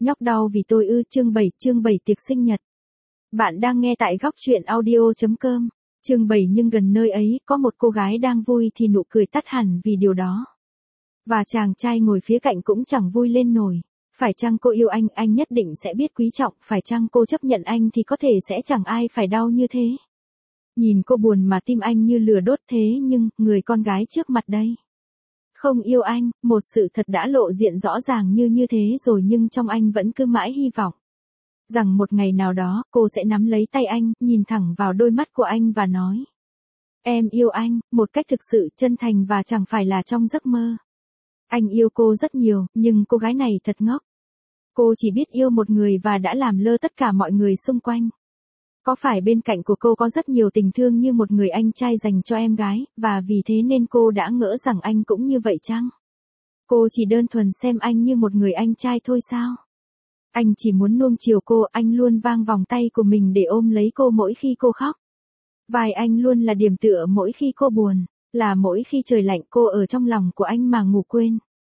Nhóc đau vì tôi ư? Chương 7 tiệc sinh nhật. Bạn đang nghe tại góc truyện audio.com. Chương 7 nhưng gần nơi ấy có một cô gái đang vui thì nụ cười tắt hẳn vì điều đó. Và chàng trai ngồi phía cạnh cũng chẳng vui lên nổi. Phải chăng cô yêu anh nhất định sẽ biết quý trọng, phải chăng cô chấp nhận anh thì có thể sẽ chẳng ai phải đau như thế. Nhìn cô buồn mà tim anh như lửa đốt thế nhưng, người con gái trước mặt đây không yêu anh, một sự thật đã lộ diện rõ ràng như thế rồi nhưng trong anh vẫn cứ mãi hy vọng rằng một ngày nào đó, cô sẽ nắm lấy tay anh, nhìn thẳng vào đôi mắt của anh và nói: em yêu anh, một cách thực sự chân thành và chẳng phải là trong giấc mơ. Anh yêu cô rất nhiều, nhưng cô gái này thật ngốc. Cô chỉ biết yêu một người và đã làm lơ tất cả mọi người xung quanh. Có phải bên cạnh của cô có rất nhiều tình thương như một người anh trai dành cho em gái, và vì thế nên cô đã ngỡ rằng anh cũng như vậy chăng? Cô chỉ đơn thuần xem anh như một người anh trai thôi sao? Anh chỉ muốn nuông chiều cô, anh luôn vang vòng tay của mình để ôm lấy cô mỗi khi cô khóc. Vai anh luôn là điểm tựa mỗi khi cô buồn, là mỗi khi trời lạnh cô ở trong lòng của anh mà ngủ quên.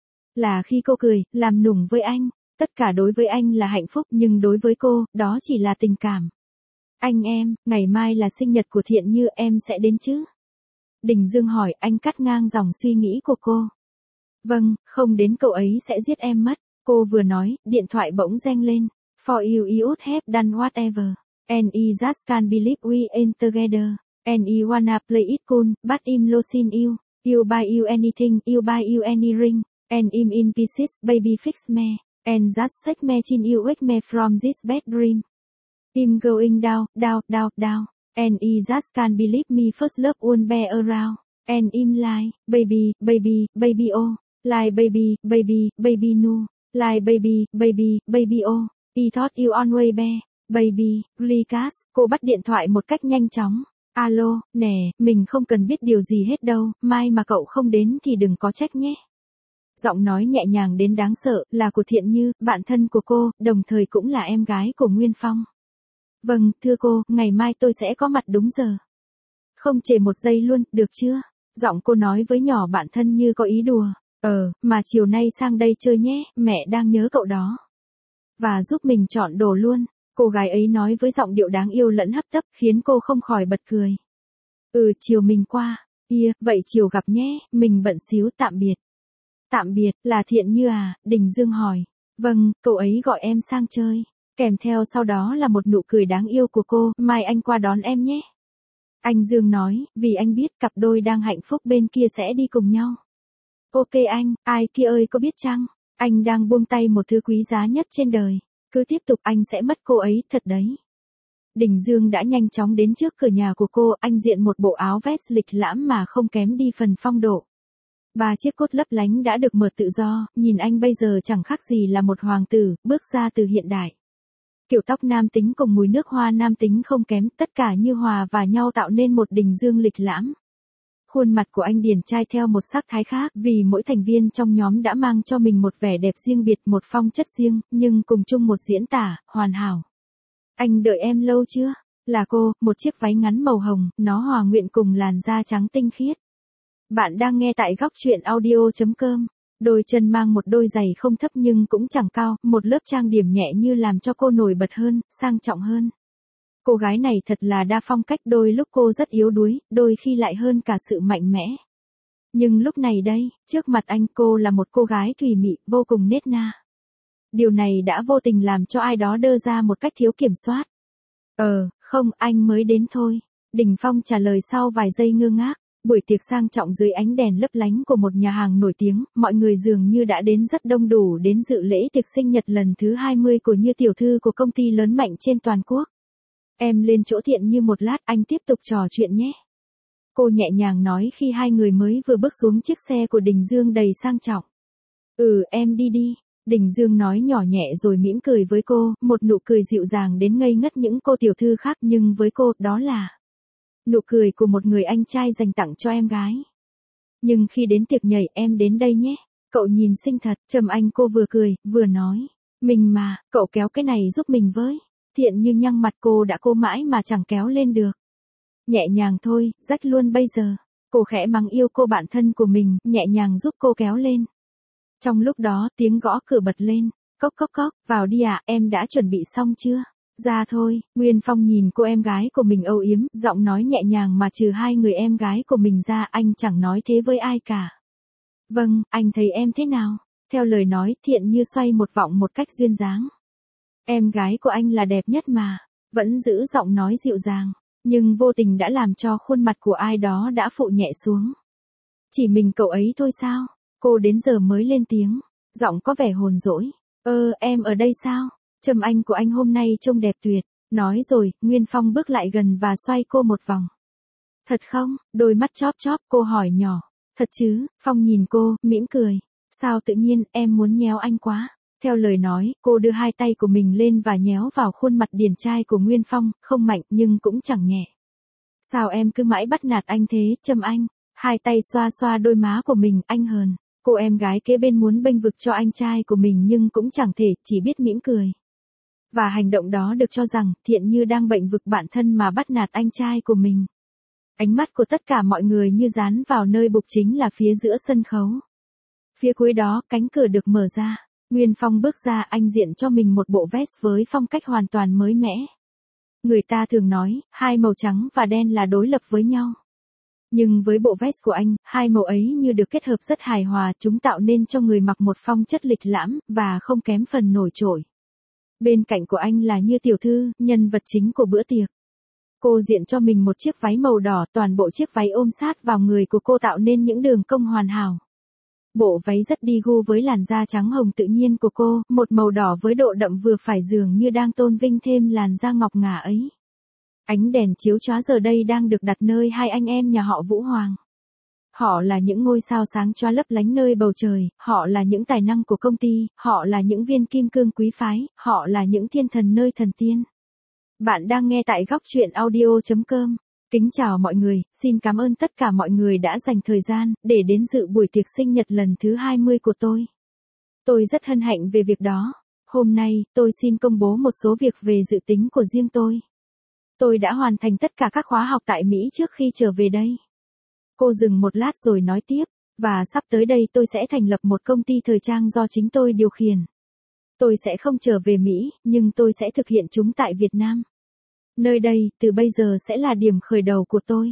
Là khi cô cười, làm nũng với anh, tất cả đối với anh là hạnh phúc nhưng đối với cô, đó chỉ là tình cảm. Anh em, ngày mai là sinh nhật của Thiện Như, em sẽ đến chứ? Đình Dương hỏi, anh cắt ngang dòng suy nghĩ của cô. Vâng, không đến cậu ấy sẽ giết em mất. Cô vừa nói, điện thoại bỗng reng lên. For you would have done whatever. And I just can't believe we ain't together. And I wanna play it cool, but I'm losing you. You buy you anything, you buy you any ring. And I'm in pieces, baby fix me. And just shake me till you wake me from this bad dream. I'm going down, down, down, down. And I just can't believe me first love won't be around. And I'm like, baby, baby, baby oh. Like baby, baby, baby no. Like baby, baby, baby oh. I thought you always be. Baby, please. Cô bắt điện thoại một cách nhanh chóng. Alo, nè, mình không cần biết điều gì hết đâu, mai mà cậu không đến thì đừng có trách nhé. Giọng nói nhẹ nhàng đến đáng sợ, là của Thiện Như, bạn thân của cô, đồng thời cũng là em gái của Nguyên Phong. Vâng, thưa cô, ngày mai tôi sẽ có mặt đúng giờ. Không trễ một giây luôn, được chưa? Giọng cô nói với nhỏ bạn thân như có ý đùa. Mà chiều nay sang đây chơi nhé, mẹ đang nhớ cậu đó. Và giúp mình chọn đồ luôn. Cô gái ấy nói với giọng điệu đáng yêu lẫn hấp tấp khiến cô không khỏi bật cười. Chiều mình qua. Vậy chiều gặp nhé, mình bận xíu, tạm biệt. Tạm biệt, là Thiện Như à? Đình Dương hỏi. Vâng, cậu ấy gọi em sang chơi. Kèm theo sau đó là một nụ cười đáng yêu của cô, mai anh qua đón em nhé. Anh Dương nói, vì anh biết cặp đôi đang hạnh phúc bên kia sẽ đi cùng nhau. Ok anh, ai kia ơi có biết chăng? Anh đang buông tay một thứ quý giá nhất trên đời. Cứ tiếp tục anh sẽ mất cô ấy, thật đấy. Đình Dương đã nhanh chóng đến trước cửa nhà của cô, anh diện một bộ áo vest lịch lãm mà không kém đi phần phong độ. 3 chiếc cốt lấp lánh đã được mở tự do, nhìn anh bây giờ chẳng khác gì là một hoàng tử, bước ra từ hiện đại. Kiểu tóc nam tính cùng mùi nước hoa nam tính không kém, tất cả như hòa và nhau tạo nên một Đình Dương lịch lãm. Khuôn mặt của anh điển trai theo một sắc thái khác, vì mỗi thành viên trong nhóm đã mang cho mình một vẻ đẹp riêng biệt, một phong chất riêng, nhưng cùng chung một diễn tả, hoàn hảo. Anh đợi em lâu chưa? Là cô, một chiếc váy ngắn màu hồng, nó hòa quyện cùng làn da trắng tinh khiết. Bạn đang nghe tại góc truyện audio.com. Đôi chân mang một đôi giày không thấp nhưng cũng chẳng cao, một lớp trang điểm nhẹ như làm cho cô nổi bật hơn, sang trọng hơn. Cô gái này thật là đa phong cách, đôi lúc cô rất yếu đuối, đôi khi lại hơn cả sự mạnh mẽ. Nhưng lúc này đây, trước mặt anh cô là một cô gái thùy mị, vô cùng nết na. Điều này đã vô tình làm cho ai đó đơ ra một cách thiếu kiểm soát. Không, anh mới đến thôi. Đình Phong trả lời sau vài giây ngơ ngác. Buổi tiệc sang trọng dưới ánh đèn lấp lánh của một nhà hàng nổi tiếng, mọi người dường như đã đến rất đông đủ đến dự lễ tiệc sinh nhật lần thứ 20 của Như tiểu thư của công ty lớn mạnh trên toàn quốc. Em lên chỗ Thiện Như một lát, anh tiếp tục trò chuyện nhé. Cô nhẹ nhàng nói khi hai người mới vừa bước xuống chiếc xe của Đình Dương đầy sang trọng. Em đi đi. Đình Dương nói nhỏ nhẹ rồi mỉm cười với cô, một nụ cười dịu dàng đến ngây ngất những cô tiểu thư khác, nhưng với cô, đó là nụ cười của một người anh trai dành tặng cho em gái. Nhưng khi đến tiệc nhảy, em đến đây nhé. Cậu nhìn xinh thật, trầm anh cô vừa cười, vừa nói. Mình mà, cậu kéo cái này giúp mình với. Thiện Như nhăn mặt, cô đã cố mãi mà chẳng kéo lên được. Nhẹ nhàng thôi, rách luôn bây giờ. Cô khẽ mắng yêu cô bạn thân của mình, nhẹ nhàng giúp cô kéo lên. Trong lúc đó, tiếng gõ cửa bật lên. Cốc cốc cốc, vào đi ạ, em đã chuẩn bị xong chưa? Ra thôi, Nguyên Phong nhìn cô em gái của mình âu yếm, giọng nói nhẹ nhàng mà trừ hai người em gái của mình ra anh chẳng nói thế với ai cả. Vâng, anh thấy em thế nào? Theo lời nói Thiện Như xoay một vòng một cách duyên dáng. Em gái của anh là đẹp nhất mà, vẫn giữ giọng nói dịu dàng, nhưng vô tình đã làm cho khuôn mặt của ai đó đã phụ nhẹ xuống. Chỉ mình cậu ấy thôi sao? Cô đến giờ mới lên tiếng, giọng có vẻ hồn dỗi. Em ở đây sao? Trầm Anh của anh hôm nay trông đẹp tuyệt. Nói rồi, Nguyên Phong bước lại gần và xoay cô một vòng. Thật không? Đôi mắt chóp chóp cô hỏi nhỏ. Thật chứ? Phong nhìn cô, mỉm cười. Sao tự nhiên, em muốn nhéo anh quá. Theo lời nói, cô đưa hai tay của mình lên và nhéo vào khuôn mặt điển trai của Nguyên Phong, không mạnh nhưng cũng chẳng nhẹ. Sao em cứ mãi bắt nạt anh thế, Trầm Anh? Hai tay xoa xoa đôi má của mình, anh hờn. Cô em gái kế bên muốn bênh vực cho anh trai của mình nhưng cũng chẳng thể, chỉ biết mỉm cười. Và hành động đó được cho rằng Thiện Như đang bênh vực bản thân mà bắt nạt anh trai của mình. Ánh mắt của tất cả mọi người như dán vào nơi bục chính là phía giữa sân khấu. Phía cuối đó, cánh cửa được mở ra. Nguyên Phong bước ra, anh diện cho mình một bộ vest với phong cách hoàn toàn mới mẻ. Người ta thường nói, hai màu trắng và đen là đối lập với nhau. Nhưng với bộ vest của anh, hai màu ấy như được kết hợp rất hài hòa, chúng tạo nên cho người mặc một phong chất lịch lãm, và không kém phần nổi trội. Bên cạnh của anh là Như tiểu thư, nhân vật chính của bữa tiệc. Cô diện cho mình một chiếc váy màu đỏ, toàn bộ chiếc váy ôm sát vào người của cô tạo nên những đường cong hoàn hảo. Bộ váy rất đi gu với làn da trắng hồng tự nhiên của cô, một màu đỏ với độ đậm vừa phải dường như đang tôn vinh thêm làn da ngọc ngà ấy. Ánh đèn chiếu chóa giờ đây đang được đặt nơi hai anh em nhà họ Vũ Hoàng. Họ là những ngôi sao sáng chóa lấp lánh nơi bầu trời, họ là những tài năng của công ty, họ là những viên kim cương quý phái, họ là những thiên thần nơi thần tiên. Bạn đang nghe tại góc truyện audio.com. Kính chào mọi người, xin cảm ơn tất cả mọi người đã dành thời gian để đến dự buổi tiệc sinh nhật lần thứ 20 của tôi. Tôi rất hân hạnh về việc đó. Hôm nay, tôi xin công bố một số việc về dự tính của riêng tôi. Tôi đã hoàn thành tất cả các khóa học tại Mỹ trước khi trở về đây. Cô dừng một lát rồi nói tiếp, và sắp tới đây tôi sẽ thành lập một công ty thời trang do chính tôi điều khiển. Tôi sẽ không trở về Mỹ, nhưng tôi sẽ thực hiện chúng tại Việt Nam. Nơi đây, từ bây giờ sẽ là điểm khởi đầu của tôi.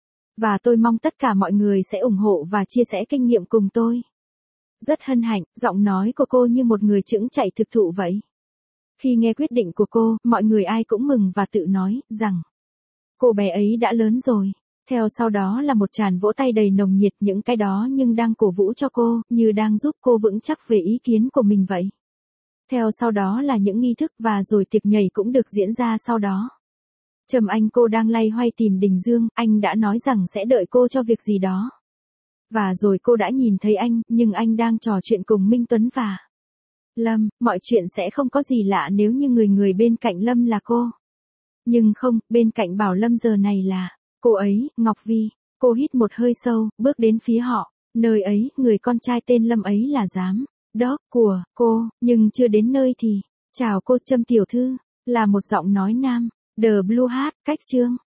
Và tôi mong tất cả mọi người sẽ ủng hộ và chia sẻ kinh nghiệm cùng tôi. Rất hân hạnh, giọng nói của cô như một người chững chạc thực thụ vậy. Khi nghe quyết định của cô, mọi người ai cũng mừng và tự nói rằng cô bé ấy đã lớn rồi. Theo sau đó là một tràng vỗ tay đầy nồng nhiệt, những cái đó nhưng đang cổ vũ cho cô, như đang giúp cô vững chắc về ý kiến của mình vậy. Theo sau đó là những nghi thức và rồi tiệc nhảy cũng được diễn ra sau đó. Trầm Anh cô đang loay hoay tìm Đình Dương, anh đã nói rằng sẽ đợi cô cho việc gì đó. Và rồi cô đã nhìn thấy anh, nhưng anh đang trò chuyện cùng Minh Tuấn và Lâm, mọi chuyện sẽ không có gì lạ nếu như người bên cạnh Lâm là cô. Nhưng không, bên cạnh Bảo Lâm giờ này là cô ấy, Ngọc Vi. Cô hít một hơi sâu, bước đến phía họ. Nơi ấy, người con trai tên Lâm ấy là giám đốc của cô, nhưng chưa đến nơi thì, chào cô Trâm tiểu thư, là một giọng nói nam. The Blue Hat, cách chương.